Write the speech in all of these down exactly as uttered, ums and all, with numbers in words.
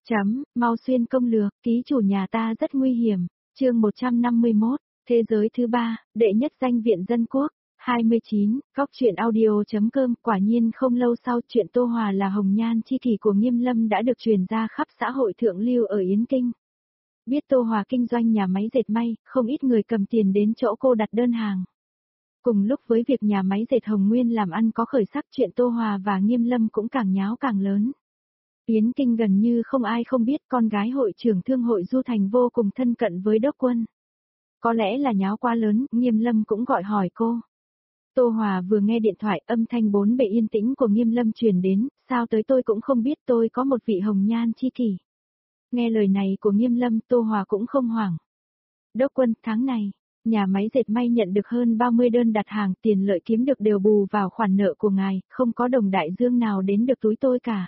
Chấm, mau xuyên công lược, ký chủ nhà ta rất nguy hiểm. Chương một trăm năm mươi mốt, thế giới thứ ba, đệ nhất danh viện dân quốc. hai mươi chín, góc truyện audio.com. Quả nhiên không lâu sau, chuyện Tô Hòa là hồng nhan chi kỷ của Nghiêm Lâm đã được truyền ra khắp xã hội thượng lưu ở Yến Kinh. Biết Tô Hòa kinh doanh nhà máy dệt may, không ít người cầm tiền đến chỗ cô đặt đơn hàng. Cùng lúc với việc nhà máy dệt Hồng Nguyên làm ăn có khởi sắc, chuyện Tô Hòa và Nghiêm Lâm cũng càng nháo càng lớn. Yến Kinh gần như không ai không biết con gái hội trưởng thương hội Du Thành vô cùng thân cận với Đốc Quân. Có lẽ là nháo quá lớn, Nghiêm Lâm cũng gọi hỏi cô. Tô Hòa vừa nghe điện thoại, âm thanh bốn bề yên tĩnh của Nghiêm Lâm truyền đến, sao tới tôi cũng không biết, tôi có một vị hồng nhan chi kỷ. Nghe lời này của Nghiêm Lâm, Tô Hòa cũng không hoảng. Đốc Quân, tháng này, nhà máy dệt may nhận được hơn ba mươi đơn đặt hàng, tiền lợi kiếm được đều bù vào khoản nợ của ngài, không có đồng đại dương nào đến được túi tôi cả.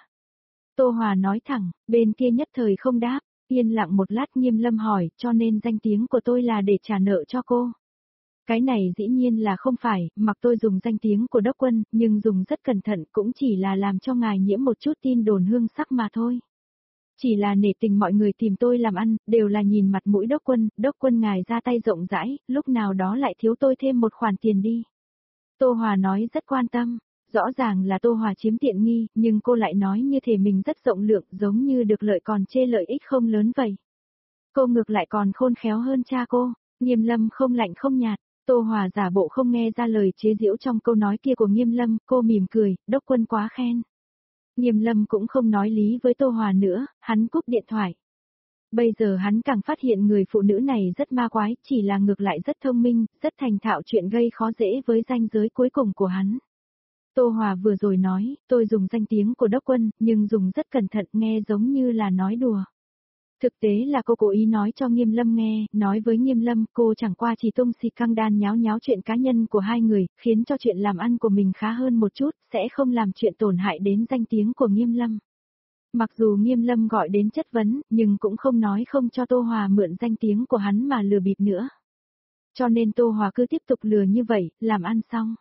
Tô Hòa nói thẳng, bên kia nhất thời không đáp, yên lặng một lát Nghiêm Lâm hỏi, cho nên danh tiếng của tôi là để trả nợ cho cô. Cái này dĩ nhiên là không phải, mặc tôi dùng danh tiếng của Đốc Quân, nhưng dùng rất cẩn thận, cũng chỉ là làm cho ngài nhiễm một chút tin đồn hương sắc mà thôi. Chỉ là nể tình mọi người tìm tôi làm ăn, đều là nhìn mặt mũi Đốc Quân, Đốc Quân ngài ra tay rộng rãi, lúc nào đó lại thiếu tôi thêm một khoản tiền đi. Tô Hòa nói rất quan tâm, rõ ràng là Tô Hòa chiếm tiện nghi, nhưng cô lại nói như thể mình rất rộng lượng, giống như được lợi còn chê lợi ích không lớn vậy. Cô ngược lại còn khôn khéo hơn cha cô. Nghiêm Lâm không lạnh không nhạt, Tô Hòa giả bộ không nghe ra lời chế giễu trong câu nói kia của Nghiêm Lâm, cô mỉm cười, Đốc Quân quá khen. Nghiêm Lâm cũng không nói lý với Tô Hòa nữa, hắn cúp điện thoại. Bây giờ hắn càng phát hiện người phụ nữ này rất ma quái, chỉ là ngược lại rất thông minh, rất thành thạo chuyện gây khó dễ với ranh giới cuối cùng của hắn. Tô Hòa vừa rồi nói, tôi dùng danh tiếng của Đốc Quân, nhưng dùng rất cẩn thận, nghe giống như là nói đùa. Thực tế là cô cố ý nói cho Nghiêm Lâm nghe, nói với Nghiêm Lâm cô chẳng qua chỉ tung xì căng đan nháo nháo chuyện cá nhân của hai người, khiến cho chuyện làm ăn của mình khá hơn một chút, sẽ không làm chuyện tổn hại đến danh tiếng của Nghiêm Lâm. Mặc dù Nghiêm Lâm gọi đến chất vấn, nhưng cũng không nói không cho Tô Hòa mượn danh tiếng của hắn mà lừa bịp nữa. Cho nên Tô Hòa cứ tiếp tục lừa như vậy, làm ăn xong.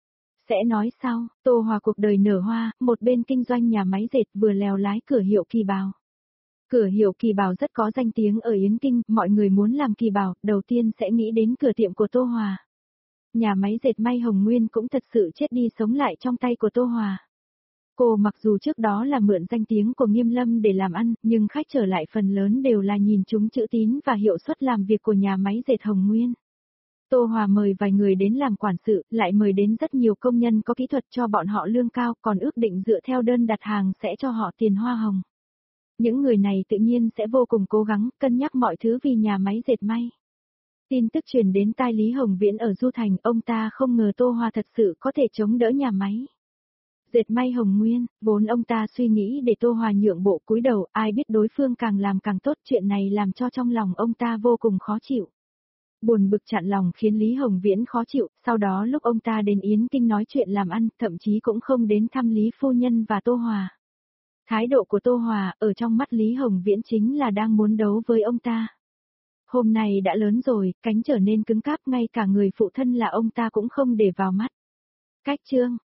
Sẽ nói sau, Tô Hòa cuộc đời nở hoa, một bên kinh doanh nhà máy dệt vừa lèo lái cửa hiệu Kỳ Bào. Cửa hiệu Kỳ Bào rất có danh tiếng ở Yến Kinh, mọi người muốn làm Kỳ Bào, đầu tiên sẽ nghĩ đến cửa tiệm của Tô Hòa. Nhà máy dệt may Hồng Nguyên cũng thật sự chết đi sống lại trong tay của Tô Hòa. Cô mặc dù trước đó là mượn danh tiếng của Nghiêm Lâm để làm ăn, nhưng khách trở lại phần lớn đều là nhìn chúng chữ tín và hiệu suất làm việc của nhà máy dệt Hồng Nguyên. Tô Hòa mời vài người đến làm quản sự, lại mời đến rất nhiều công nhân có kỹ thuật cho bọn họ lương cao, còn ước định dựa theo đơn đặt hàng sẽ cho họ tiền hoa hồng. Những người này tự nhiên sẽ vô cùng cố gắng, cân nhắc mọi thứ vì nhà máy dệt may. Tin tức truyền đến tai Lý Hồng Viễn ở Du Thành, ông ta không ngờ Tô Hòa thật sự có thể chống đỡ nhà máy dệt may Hồng Nguyên, vốn ông ta suy nghĩ để Tô Hòa nhượng bộ cúi đầu, ai biết đối phương càng làm càng tốt, chuyện này làm cho trong lòng ông ta vô cùng khó chịu. Buồn bực chặn lòng khiến Lý Hồng Viễn khó chịu, sau đó lúc ông ta đến Yến Kinh nói chuyện làm ăn, thậm chí cũng không đến thăm Lý Phu Nhân và Tô Hòa. Thái độ của Tô Hòa ở trong mắt Lý Hồng Viễn chính là đang muốn đấu với ông ta. Hôm nay đã lớn rồi, cánh trở nên cứng cáp, ngay cả người phụ thân là ông ta cũng không để vào mắt. Cách chương,